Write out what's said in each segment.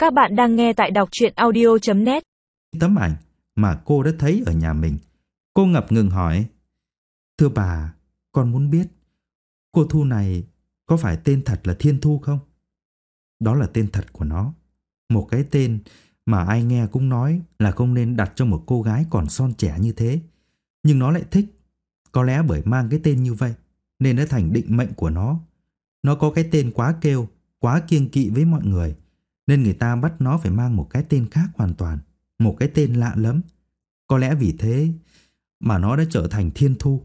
Các bạn đang nghe tại đọc truyện audio.net. Tấm ảnh mà cô đã thấy ở nhà mình. Cô ngập ngừng hỏi: "Thưa bà, con muốn biết cô Thu này có phải tên thật là Thiên Thu không?" "Đó là tên thật của nó. Một cái tên mà ai nghe cũng nói là không nên đặt cho một cô gái còn son trẻ như thế. Nhưng nó lại thích. Có lẽ bởi mang cái tên như vậy nên đã thành định mệnh của nó. Nó có cái tên quá kêu, quá kiêng kỵ với mọi người, nên người ta bắt nó phải mang một cái tên khác hoàn toàn, một cái tên lạ lắm. Có lẽ vì thế mà nó đã trở thành Thiên Thu."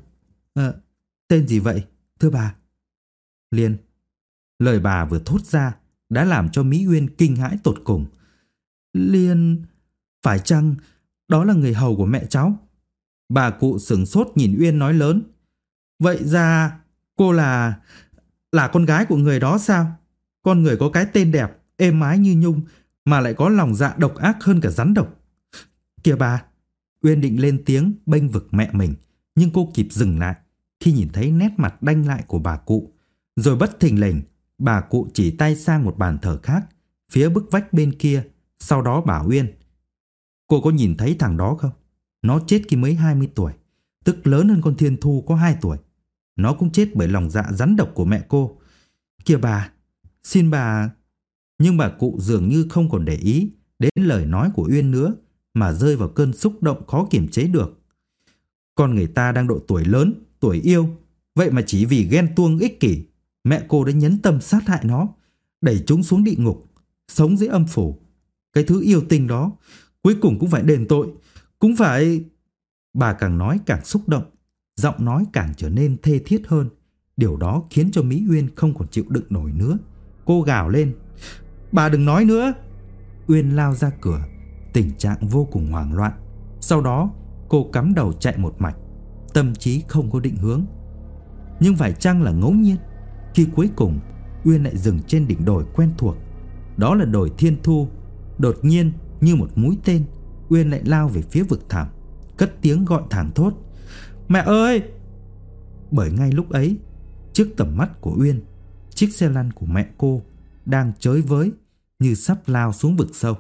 Tên gì vậy, thưa bà?" "Liên." Lời bà vừa thốt ra đã làm cho Mỹ Uyên kinh hãi tột cùng. "Liên? Phải chăng đó là người hầu của mẹ cháu?" Bà cụ sửng sốt nhìn Uyên nói lớn: "Vậy ra cô là con gái của người đó sao? Con người có cái tên đẹp, êm ái như nhung mà lại có lòng dạ độc ác hơn cả rắn độc." "Kìa bà!" Uyên định lên tiếng bênh vực mẹ mình, nhưng cô kịp dừng lại khi nhìn thấy nét mặt đanh lại của bà cụ. Rồi bất thình lình, bà cụ chỉ tay sang một bàn thờ khác, phía bức vách bên kia, sau đó bảo Uyên: "Cô có nhìn thấy thằng đó không? Nó chết khi mới 20 tuổi, tức lớn hơn con Thiên Thu có 2 tuổi. Nó cũng chết bởi lòng dạ rắn độc của mẹ cô. Kìa bà, xin bà..." Nhưng bà cụ dường như không còn để ý đến lời nói của Uyên nữa, mà rơi vào cơn xúc động khó kiềm chế được. Con người ta đang độ tuổi lớn, tuổi yêu, vậy mà chỉ vì ghen tuông ích kỷ, mẹ cô đã nhẫn tâm sát hại nó, đẩy chúng xuống địa ngục, sống dưới âm phủ. Cái thứ yêu tinh đó cuối cùng cũng phải đền tội, cũng phải... Bà càng nói càng xúc động, giọng nói càng trở nên thê thiết hơn. Điều đó khiến cho Mỹ Uyên không còn chịu đựng nổi nữa. Cô gào lên: "Bà đừng nói nữa!" Uyên lao ra cửa, tình trạng vô cùng hoảng loạn. Sau đó cô cắm đầu chạy một mạch, tâm trí không có định hướng. Nhưng phải chăng là ngẫu nhiên khi cuối cùng Uyên lại dừng trên đỉnh đồi quen thuộc, đó là đồi Thiên Thu. Đột nhiên như một mũi tên, Uyên lại lao về phía vực thẳm, cất tiếng gọi thảng thốt: "Mẹ ơi!" Bởi ngay lúc ấy, trước tầm mắt của Uyên, chiếc xe lăn của mẹ cô đang chới với như sắp lao xuống vực sâu.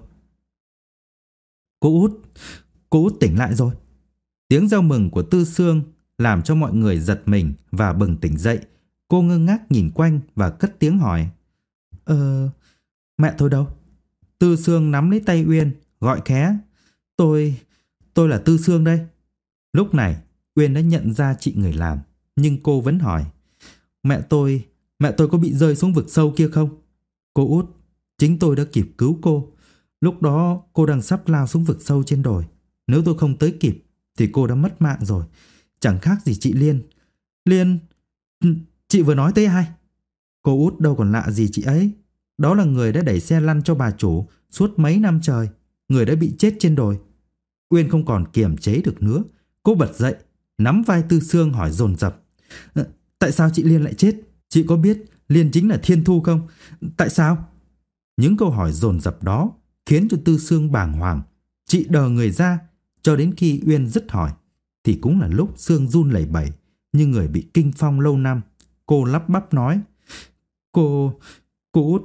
Cô Út tỉnh lại rồi!" Tiếng reo mừng của Tư Sương làm cho mọi người giật mình và bừng tỉnh dậy. Cô ngơ ngác nhìn quanh và cất tiếng hỏi: Mẹ tôi đâu?" Tư Sương nắm lấy tay Uyên, gọi khẽ: Tôi là Tư Sương đây." Lúc này Uyên đã nhận ra chị người làm, nhưng cô vẫn hỏi: Mẹ tôi có bị rơi xuống vực sâu kia không?" "Cô Út, chính tôi đã kịp cứu cô. Lúc đó cô đang sắp lao xuống vực sâu trên đồi. Nếu tôi không tới kịp thì cô đã mất mạng rồi. Chẳng khác gì chị Liên." "Liên? Chị vừa nói tới ai?" "Cô Út đâu còn lạ gì chị ấy. Đó là người đã đẩy xe lăn cho bà chủ suốt mấy năm trời, người đã bị chết trên đồi." Uyên không còn kiềm chế được nữa. Cô bật dậy, nắm vai Tư Sương hỏi dồn dập: "Tại sao chị Liên lại chết? Chị có biết Liên chính là Thiên Thu không? Tại sao?" Những câu hỏi dồn dập đó khiến cho Tư Sương bàng hoàng. Chị đờ người ra cho đến khi Uyên dứt hỏi thì cũng là lúc Sương run lẩy bẩy như người bị kinh phong lâu năm. Cô lắp bắp nói: Cô Út,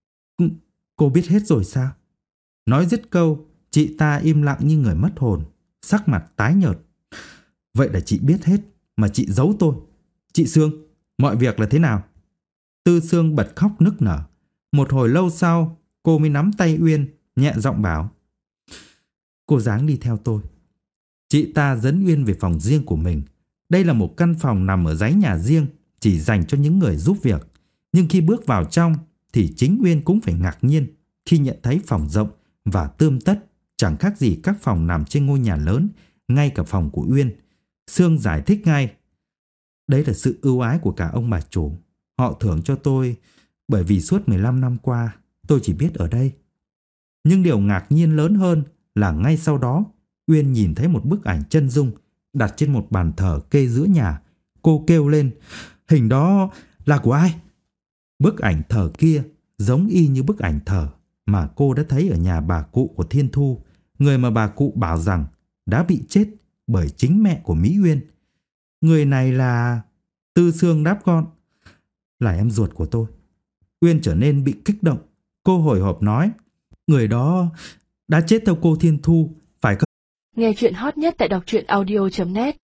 cô biết hết rồi sao?" Nói dứt câu, chị ta im lặng như người mất hồn, sắc mặt tái nhợt. "Vậy là chị biết hết mà chị giấu tôi. Chị Sương, mọi việc là thế nào?" Tư Sương bật khóc nức nở. Một hồi lâu sau, cô mới nắm tay Uyên, nhẹ giọng bảo: "Cô ráng đi theo tôi." Chị ta dẫn Uyên về phòng riêng của mình. Đây là một căn phòng nằm ở dãy nhà riêng, chỉ dành cho những người giúp việc. Nhưng khi bước vào trong thì chính Uyên cũng phải ngạc nhiên khi nhận thấy phòng rộng và tươm tất, chẳng khác gì các phòng nằm trên ngôi nhà lớn, ngay cả phòng của Uyên. Sương giải thích ngay: "Đấy là sự ưu ái của cả ông bà chủ. Họ thưởng cho tôi bởi vì suốt 15 năm qua tôi chỉ biết ở đây." Nhưng điều ngạc nhiên lớn hơn là ngay sau đó Uyên nhìn thấy một bức ảnh chân dung đặt trên một bàn thờ kê giữa nhà. Cô kêu lên: "Hình đó là của ai?" Bức ảnh thờ kia giống y như bức ảnh thờ mà cô đã thấy ở nhà bà cụ của Thiên Thu, người mà bà cụ bảo rằng đã bị chết bởi chính mẹ của Mỹ Uyên. "Người này là..." Tư Sương đáp gọn: "Là em ruột của tôi." Uyên trở nên bị kích động. Cô hồi hộp nói: Người đó đã chết theo cô Thiên Thu, phải không? Nghe chuyện hot nhất tại đọc truyện audio.net